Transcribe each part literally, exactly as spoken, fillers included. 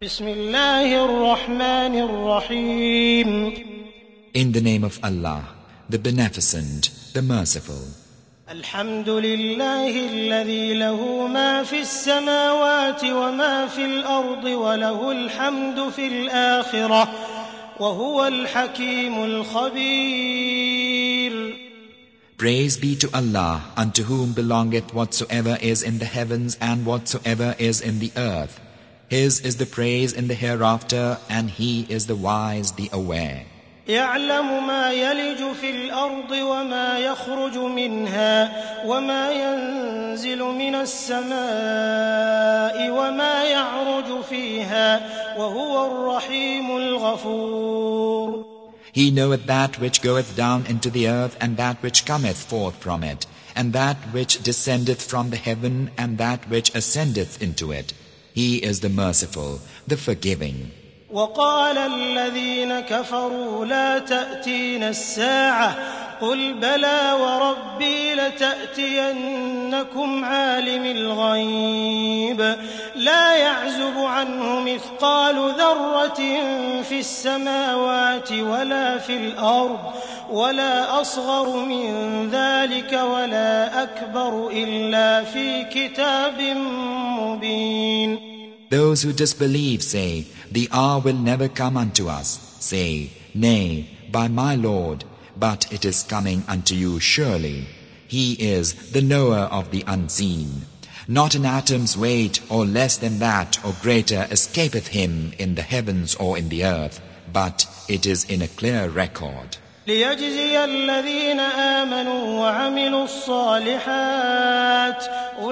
بسم الله الرحمن الرحيم. In the name of Allah, the Beneficent, the Merciful. الحمد لله الذي له ما في السماوات وما في الأرض وله الحمد في الآخرة وهو الحكيم الخبير. Praise be to Allah, unto whom belongeth whatsoever is in the heavens and whatsoever is in the earth. His is the praise in the hereafter, and He is the wise, the aware. يعلم ما يلج في الأرض وما يخرج منها وما ينزل من السماء وما يعرج فيها وهو الرحيم الغفور. He knoweth that which goeth down into the earth and that which cometh forth from it, and that which descendeth from the heaven and that which ascendeth into it. He is the merciful, the forgiving. وقال الذين كفروا لا تأتينا الساعة قل بلى وربي لتأتينكم عالم الغيب لا يعزب عنه مثقال ذرة في السماوات ولا في الأرض ولا أصغر من ذلك ولا أكبر إلا في كتاب مبين. Those who disbelieve say, the hour will never come unto us. Say, nay, by my Lord, but it is coming unto you surely. He is the knower of the unseen. Not an atom's weight or less than that or greater escapeth him in the heavens or in the earth, but it is in a clear record. ليجزي الذين آمنوا وعملوا الصالحات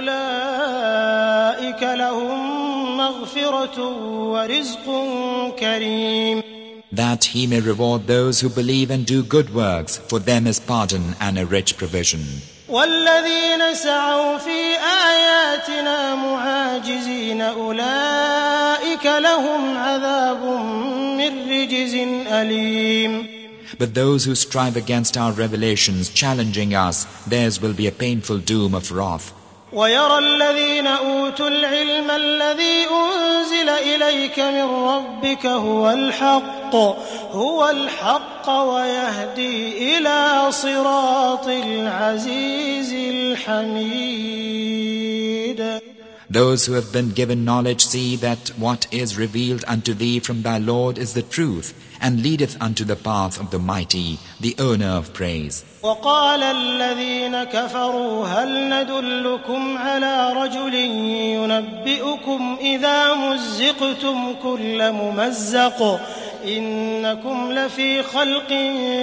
أولئك لهم مغفرة ورزق كريم. That he may reward those who believe and do good works, for them is pardon and a rich provision. والذين سعوا في آياتنا معاجزين أولئك لهم عذاب من رجز أليم. But those who strive against our revelations, challenging us, theirs will be a painful doom of wrath. ويرى الذين أوتوا العلم الذي أنزل إليك من ربك هو الحق هو الحق ويهدي إلى صراط العزيز الحميد. Those who have been given knowledge see that what is revealed unto thee from thy Lord is the truth, and leadeth unto the path of the mighty, the owner of praise. وقال الذين كفروا هل ندلكم على رجل ينبئكم إذا مزقتم كل ممزق إنكم لفي خلق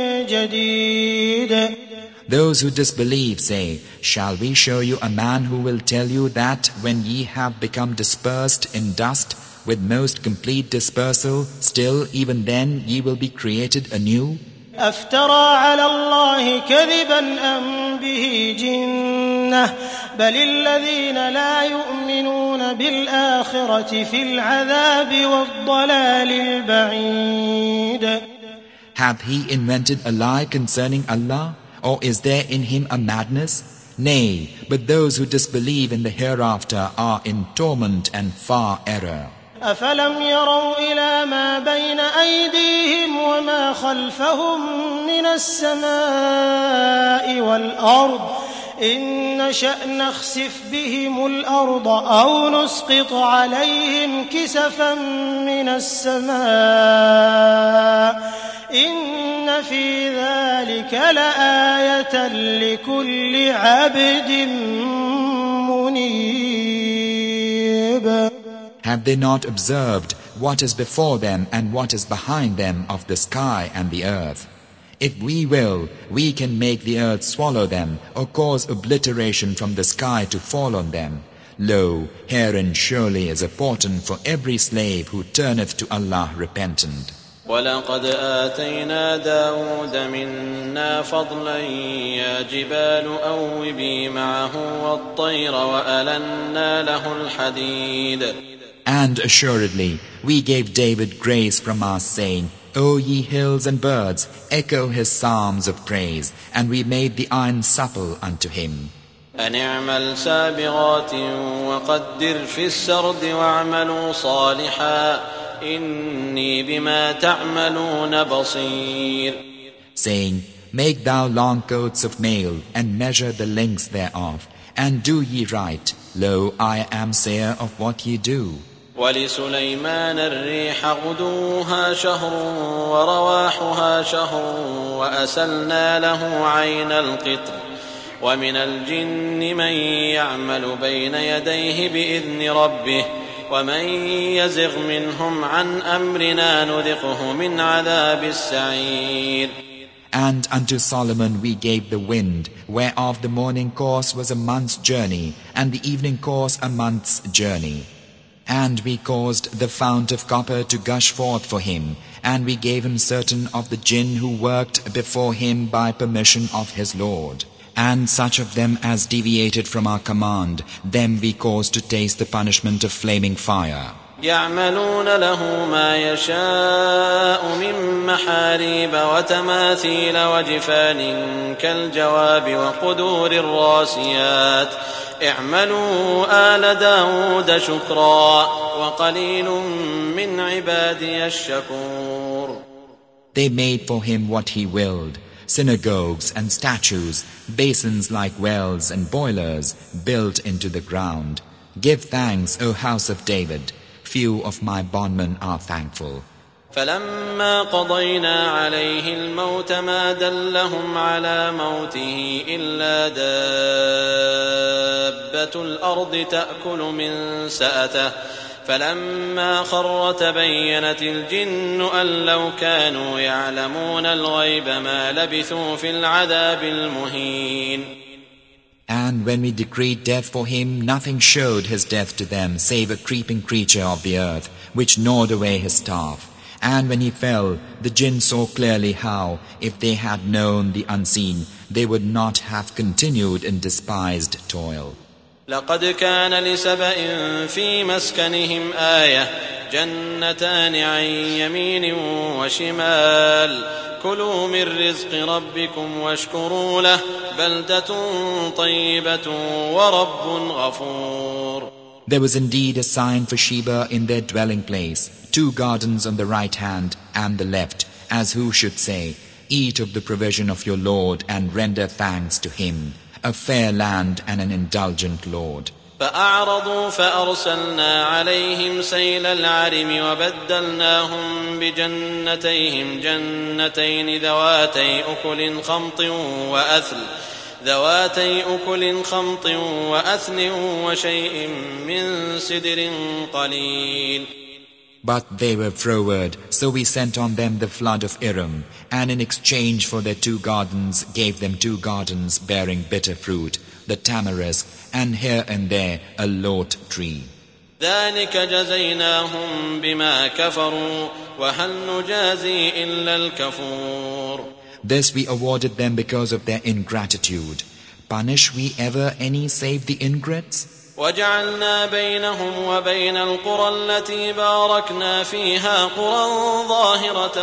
جديد. Those who disbelieve say, shall we show you a man who will tell you that when ye have become dispersed in dust with most complete dispersal, still even then ye will be created anew? أفترى على الله كذبا أم به جنة بل الذين لا يؤمنون بالآخرة في العذاب والضلال البعيد. Hath he invented a lie concerning Allah? Or is there in him a madness? Nay, but those who disbelieve in the hereafter are in torment and far error. أفلم يروا إلى ما بين أيديهم وما خلفهم من السماء والأرض إن نشأ نخسف بهم الأرض أو نسقط عليهم كسفا من السماء إن في ذلك لآية لكل عبد منيب. Have they not observed what is before them and what is behind them of the sky and the earth? If we will, we can make the earth swallow them or cause obliteration from the sky to fall on them. Lo, herein surely is a portent for every slave who turneth to Allah repentant. ولقد آتينا داود منا فضلا يا جبال أوبي معه والطير وألنا له الحديد. And assuredly, we gave David grace from us, saying, O ye hills and birds, echo his psalms of praise, and we made the iron supple unto him. أن اعمل سابغات وقدر في السرد واعملوا صالحا إني بما تعملون بصير. Saying, make thou long coats of mail and measure the lengths thereof, and do ye right. Lo, I am sayer of what ye do. ولسليمان الريح غدوها شهر ورواحها شهر وأسلنا له عين القطر ومن الجن من يعمل بين يديه بإذن ربه ومن يزغ منهم عن أمرنا نذقه من عذاب السعير. And unto Solomon we gave the wind, whereof the morning course was a month's journey, and the evening course a month's journey. And we caused the fount of copper to gush forth for him, and we gave him certain of the jinn who worked before him by permission of his Lord. And such of them as deviated from our command, them we caused to taste the punishment of flaming fire. يعملون له ما يشاء من محاريب وتماثيل وجفان كالجواب وقدور الراسيات اعملوا آل داود شكرا وقليل من عبادي الشكور. They made for him what he willed, synagogues and statues, basins like wells and boilers built into the ground. Give thanks, O house of David. Few of my bondmen are thankful. فلما قضينا عليه الموت ما دلهم على موته إلا دابة الأرض تأكل من سأته فلما خر تبينت الجن أن لو كانوا يعلمون الغيب ما لبثوا في العذاب المهين. And when we decreed death for him, nothing showed his death to them save a creeping creature of the earth, which gnawed away his staff. And when he fell, the jinn saw clearly how, if they had known the unseen, they would not have continued in despised toil. لقد كان لسبإ في مسكنهم آية جنتان عن يمين وشمال كلوا من رزق ربكم واشكروا له بلدة طيبة ورب غفور. There was indeed a sign for Sheba in their dwelling place, two gardens on the right hand and the left, as who should say, eat of the provision of your Lord and render thanks to him, a fair land and an indulgent Lord. فأعرضوا فأرسلنا عليهم سيل العرم وبدلناهم بجنتيهم جنتين ذواتي أكل خمط وأثل ذواتي أكل خمط وأثل وشيء من سدر قليل. But they were froward, so we sent on them the flood of Iram, and in exchange for their two gardens gave them two gardens bearing bitter fruit, the tamarisk, and here and there a lot tree. ذلك جزيناهم بما كفروا وهل نجازي إلا الكفور. This we awarded them because of their ingratitude. Punish we ever any save the ingrates? وجعلنا بينهم وبين القرى التي باركنا فيها قرى ظاهرة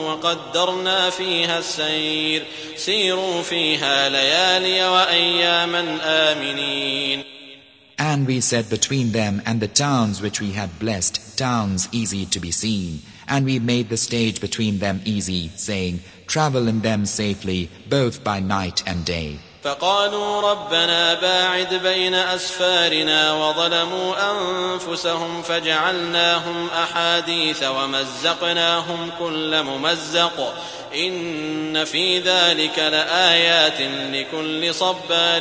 وقدرنا فيها السير سيروا فيها ليالي وأياما آمنين. And we set between them and the towns which we had blessed, towns easy to be seen. And we made the stage between them easy, saying, travel in them safely, both by night and day. فقالوا ربنا باعد بين أسفارنا وظلموا أنفسهم فجعلناهم أحاديث ومزقناهم كل ممزق إن في ذلك لآيات لكل صبار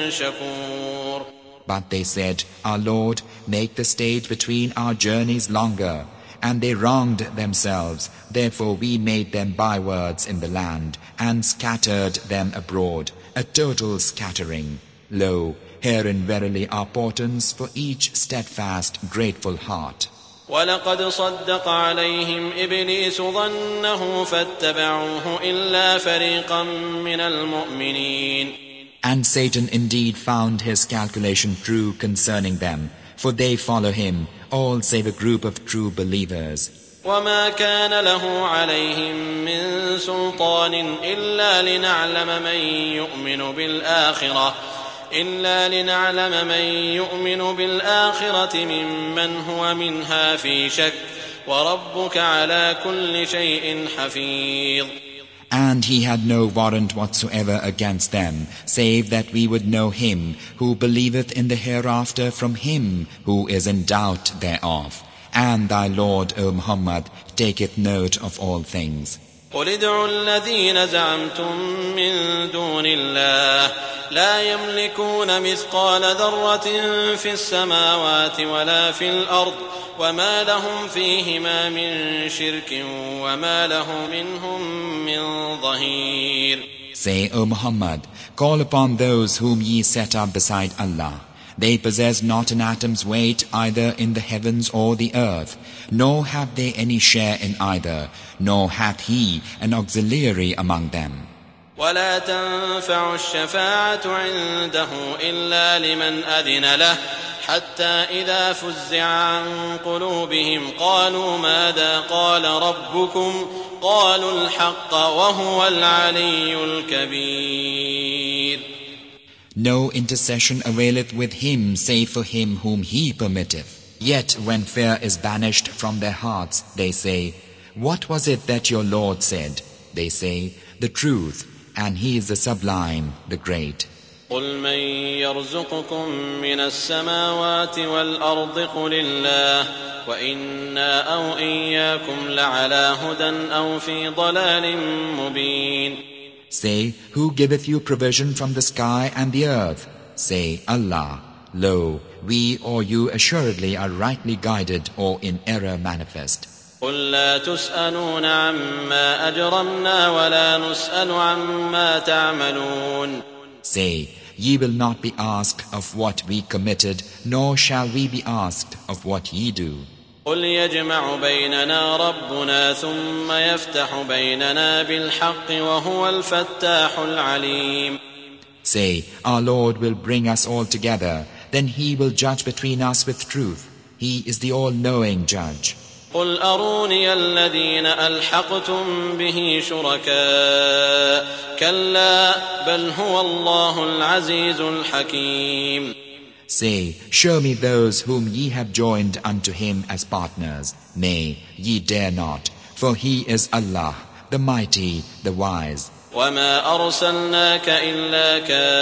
شكور. But they said, Our Lord, make the stage between our journeys longer. And they wronged themselves, therefore we made them bywords in the land, and scattered them abroad, a total scattering. Lo, herein verily are portents for each steadfast, grateful heart. وَلَقَدْ صَدَّقَ عَلَيْهِمْ إِبْلِيسُ ظَنَّهُ فَاتَّبَعُوهُ إِلَّا فَرِيقًا مِّنَ الْمُؤْمِنِينَ. And Satan indeed found his calculation true concerning them, for they follow him, all save a group of true believers. وَمَا كَانَ لَهُ عَلَيْهِمْ مِنْ سُلْطَانٍ إِلَّا لِنَعْلَمَ مَنْ يُؤْمِنُ بِالْآخِرَةِ إلا لنعلم من يؤمن بالآخرة ممن هو منها في شك وَرَبُّكَ عَلَى كُلِّ شَيْءٍ حَفِيظٌ. And he had no warrant whatsoever against them, save that we would know him who believeth in the hereafter from him who is in doubt thereof. And thy Lord, O Muhammad, taketh note of all things. قُلِ ادْعُوا الَّذِينَ زَعَمْتُم مِّن دُونِ اللَّهِ لَا يَمْلِكُونَ مِثْقَالَ ذَرَّةٍ فِي السَّمَاوَاتِ وَلَا فِي الْأَرْضِ وَمَا لَهُمْ فِيهِمَا مِن شِرْكٍ وَمَا لَهُ مِنْهُم مِّن ظَهِيرٍ. Say, O Muhammad, call upon those whom ye set up beside Allah. They possess not an atom's weight either in the heavens or the earth, nor have they any share in either, nor hath he an auxiliary among them. ولا تنفع الشفاعة عنده إلا لمن أذن له حتى إذا فزع عن قلوبهم قالوا ماذا قال ربكم قالوا الحق وهو العلي الكبير. No intercession availeth with him save for him whom he permitteth. Yet when fear is banished from their hearts, they say, what was it that your Lord said? They say, the truth, and he is the sublime, the great. قل من يرزقكم من السماوات والأرض قل الله وإنا أو إياكم لعلى هدى أو في ضلال مبين. Say, who giveth you provision from the sky and the earth? Say, Allah. Lo, we or you assuredly are rightly guided or in error manifest. قل لا تسألون عما أجرمنا ولا نسأل عما تعملون. Say, ye will not be asked of what we committed, nor shall we be asked of what ye do. قل يجمع بيننا ربنا ثم يفتح بيننا بالحق وهو الفتاح العليم. Say, our Lord will bring us all together, then he will judge between us with truth. He is the all-knowing judge. قل أروني الذين ألحقتم به شركاء كلا بل هو الله العزيز الحكيم. Say, show me those whom ye have joined unto him as partners. Nay, ye dare not, for he is Allah, the mighty, the wise. وما أرسلناك إلا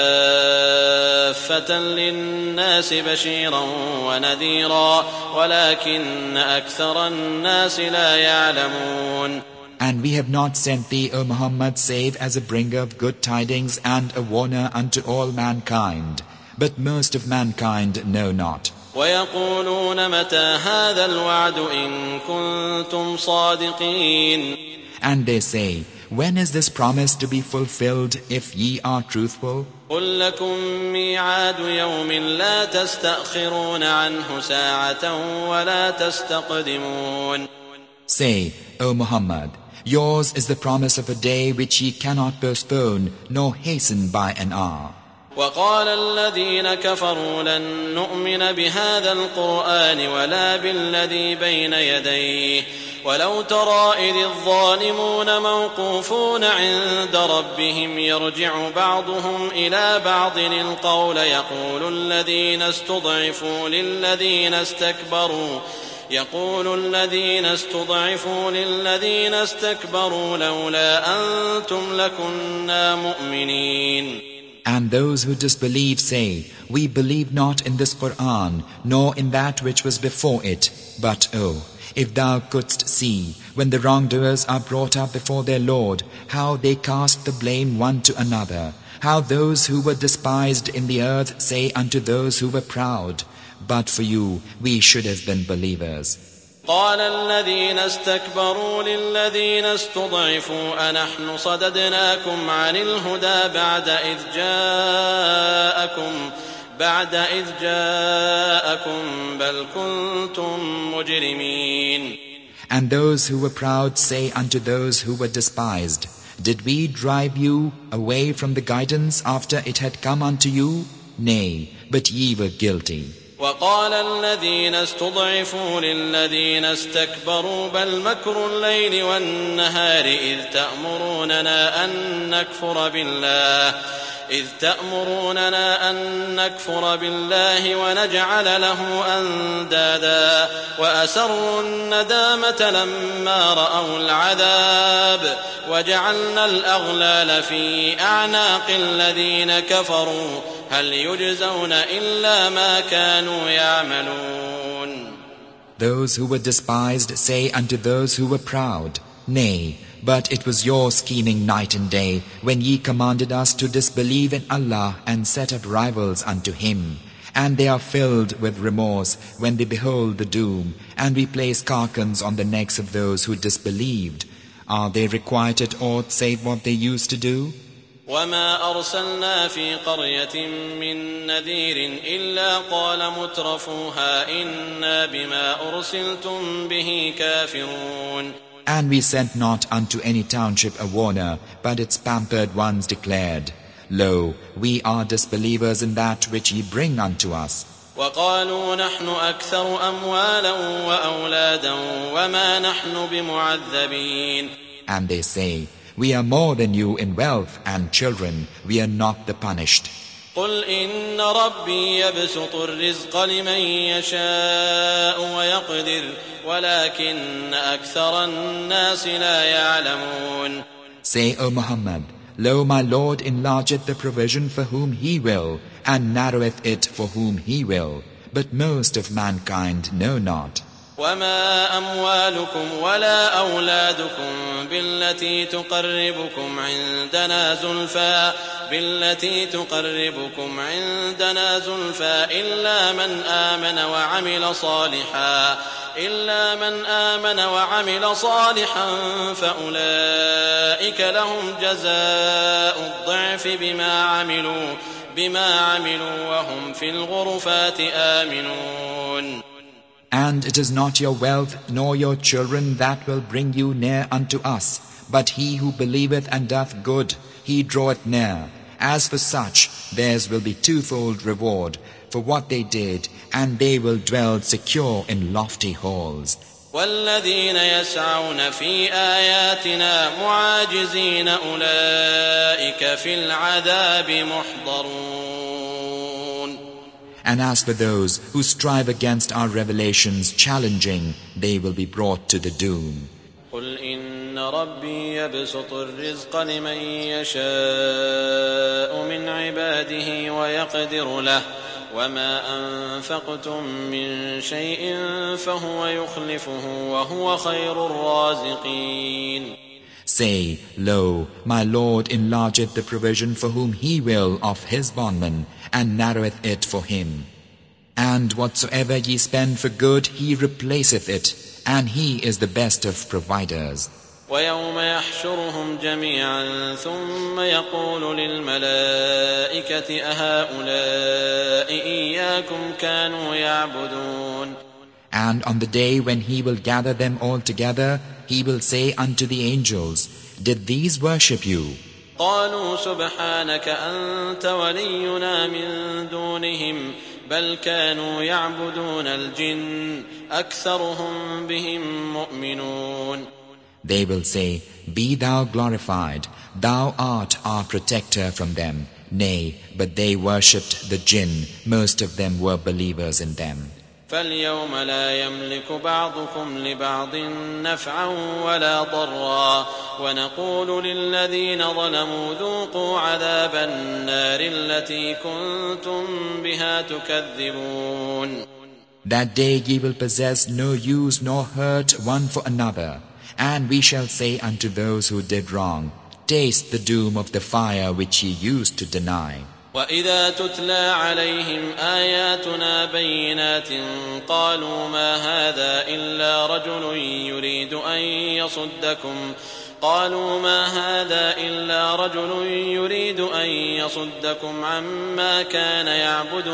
كافة للناس بشيرا ونذيرا ولكن أكثر الناس لا يعلمون. And we have not sent thee, O Muhammad, save as a bringer of good tidings and a warner unto all mankind. But most of mankind know not. ويقولون متى هذا الوعد إن كنتم صادقين. And they say, when is this promise to be fulfilled if ye are truthful? قل لكم ميعاد يوم لا تستأخرون عنه ساعة ولا تستقدمون. Say, O Muhammad, yours is the promise of a day which ye cannot postpone nor hasten by an hour. وقال الذين كفروا لن نؤمن بهذا القرآن ولا بالذي بين يديه ولو ترى إذ الظالمون موقوفون عند ربهم يرجع بعضهم إلى بعض القول يقول الذين استضعفوا للذين استكبروا يقول الذين استضعفوا للذين استكبروا لولا أنتم لكنا مؤمنين. And those who disbelieve say, we believe not in this Qur'an, nor in that which was before it. But, oh, if thou couldst see, when the wrongdoers are brought up before their Lord, how they cast the blame one to another, how those who were despised in the earth say unto those who were proud, but for you we should have been believers. قال الذين استكبروا للذين استضعفوا أنحن صددناكم عن الهدى بعد إذ جاءكم بعد إذ جاءكم بل كنتم مجرمين. And those who were proud say unto those who were despised, did we drive you away from the guidance after it had come unto you? Nay, but ye were guilty. وقال الذين استضعفوا للذين استكبروا بل مكر الليل والنهار إذ تأمروننا أن نكفر بالله إذ تأمروننا أن نكفر بالله ونجعل له أندادا وأسروا الندامة لما رأوا العذاب وجعلنا الأغلال في أعناق الذين كفروا هل يجزون إلا ما كانوا يعملون. Those who were despised say unto those who were proud, Nay, but it was your scheming night and day when ye commanded us to disbelieve in Allah and set up rivals unto Him. And they are filled with remorse when they behold the doom, and we place carcans on the necks of those who disbelieved. Are they requited aught save what they used to do? وما أرسلنا في قرية من نذير إلا قال مترفوها إنا بما أرسلتم به كافرون. And we sent not unto any township a warner, but its pampered ones declared, Lo, we are disbelievers in that which ye bring unto us. وقالوا نحن أكثر أموالا وأولادا وما نحن بمعذبين. And they say, We are more than you in wealth and children, we are not the punished. قل إن ربي يبسط الرزق لمن يشاء ويقدر ولكن أكثر الناس لا يعلمون. Say, O Muhammad, Lo, my Lord enlargeth the provision for whom He will, and narroweth it for whom He will, but most of mankind know not. وما أموالكم ولا أولادكم بالتي تقربكم عندنا زلفى بالتي تقربكم عندنا زلفى إلا من آمن وعمل صالحا إلا من آمن وعمل صالحا فأولئك لهم جزاء الضعف بما عملوا بما عملوا وهم في الغرفات آمنون. And it is not your wealth nor your children that will bring you near unto us, but he who believeth and doth good, he draweth near. As for such, theirs will be twofold reward for what they did, and they will dwell secure in lofty halls. والذين يسعون في آياتنا معاجزين أولئك في العذاب محضرون. And as for those who strive against our revelations, challenging, they will be brought to the doom. قل إن ربي يبسط الرزق لمن يشاء من عباده ويقدر له وما أنفقتم من شيء فهو يخلفه وهو خير الرازقين. Say, Lo, my Lord enlargeth the provision for whom He will of His bondmen, and narroweth it for him. And whatsoever ye spend for good, He replaceth it, and He is the best of providers. ويوم يحشرهم جميعا ثم يقول للملائكة أهؤلاء إياكم كانوا يعبدون. And on the day when He will gather them all together, He will say unto the angels, Did these worship you? قالوا سبحانك أنت ولينا من دونهم بل كانوا يعبدون الجن أكثرهم بهم مؤمنون. They will say, Be thou glorified, thou art our protector from them. Nay, but they worshipped the jinn, most of them were believers in them. فاليوم لا يملك بعضكم لبعض نفعا ولا ضرا ونقول للذين ظلموا ذوقوا عذاب النار التي كنتم بها تكذبون. That day ye will possess no use nor hurt one for another, and we shall say unto those who did wrong, Taste the doom of the fire which ye used to deny. وإذا تتلى عليهم آياتنا بينات قالوا ما هذا إلا رجل يريد أن يصدكم قالوا ما هذا إلا رجل يريد أن يصدكم عما كان يعبد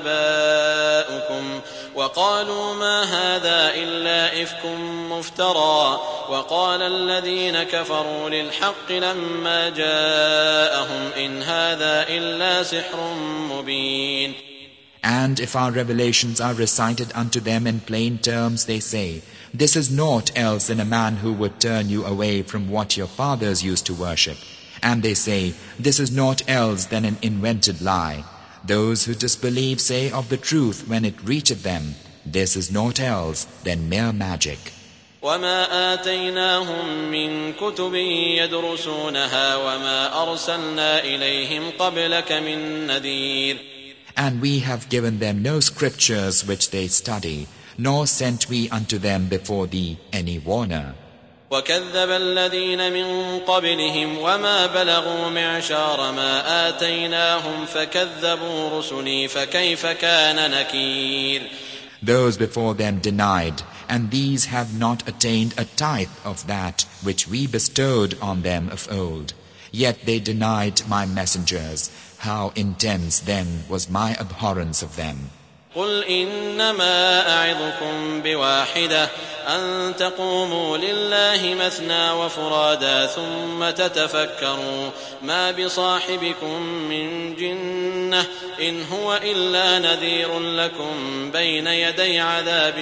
آباؤكم وقالوا ما هذا إلا إفك مفترى وقال الذين كفروا للحق لما جاءهم إن هذا إلا سحر مبين. And if our revelations are recited unto them in plain terms, they say, This is naught else than a man who would turn you away from what your fathers used to worship. And they say, this is naught else than an invented lie. Those who disbelieve say of the truth when it reacheth them, this is naught else than mere magic. وما آتيناهم من كتب يدرسونها وما أرسلنا إليهم قبلك من نذير. And we have given them no scriptures which they study, nor sent we unto them before thee any warner. وكذب الذين من قبلهم وما بلغوا معشار ما آتيناهم فكذبوا رسلي فكيف كان نكير. Those before them denied, and these have not attained a tithe of that which we bestowed on them of old. Yet they denied my messengers. How intense then was my abhorrence of them. قل إنما أعظكم بواحدة أن تقوموا لله مثنى وفرادا ثم تتفكروا ما بصاحبكم من جنة إن هو إلا نذير لكم بين يدي عذاب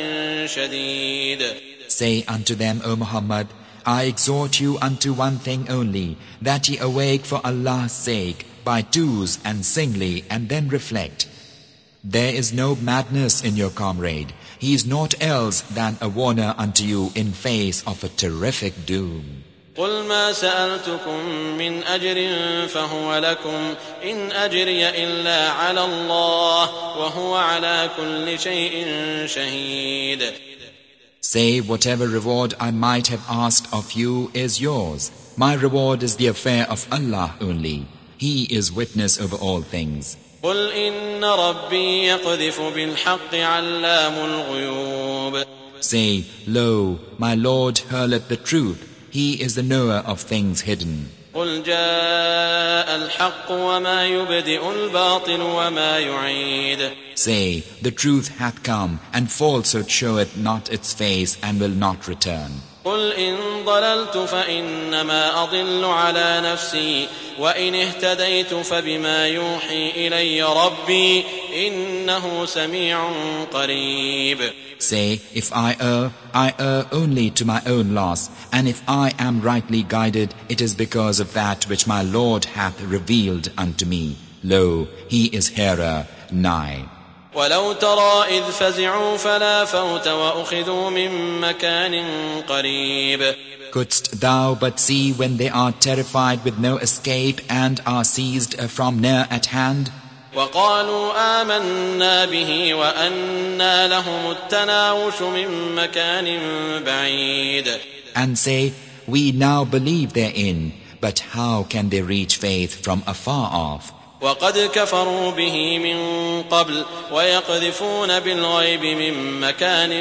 شديد. Say unto them, O Muhammad, I exhort you unto one thing only, that ye awake for Allah's sake by twos and singly, and then reflect. There is no madness in your comrade. He is naught else than a warner unto you in face of a terrific doom. قل ما سألتكم من أجر فهو لكم إن أجري إلا على الله وهو على كل شيء شهيد. Say, whatever reward I might have asked of you is yours. My reward is the affair of Allah only. He is witness over all things. قل إن ربي يقذف بالحق علام الغيوب. Say, lo, my Lord hurleth the truth. He is the knower of things hidden. قل جاء الحق وما يبدئ الباطل وما يعيد. Say, the truth hath come, and falsehood showeth not its face and will not return. قل إن ضللت فإنما أضل على نفسي وإن اهتديت فبما يوحي إلي ربي إنه سميع قريب. Say, if I err, I err only to my own loss, and if I am rightly guided, it is because of that which my Lord hath revealed unto me. Lo, He is hearer, nigh. ولو ترى إذ فزعوا فلا فوت وأخذوا من مكان قريب. Couldst thou but see when they are terrified with no escape and are seized from near at hand? وقالوا آمنا به وأنى لهم التناوش من مكان بعيد. And say, we now believe therein, but how can they reach faith from afar off? وقد كفروا به من قبل ويقذفون بالغيب من مكان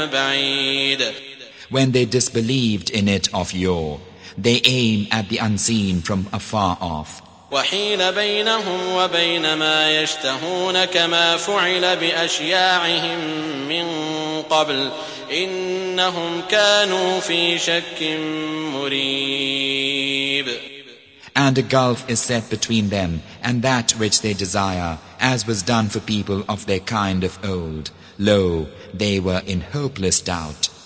بعيد. When they disbelieved in it of yore, they aim at the unseen from afar off. وحيل بينهم وبين ما يشتهون كما فعل بأشياعهم من قبل إنهم كانوا في شك مريب. And a gulf is set between them and that which they desire, as was done for people of their kind of old. Lo, they were in hopeless doubt.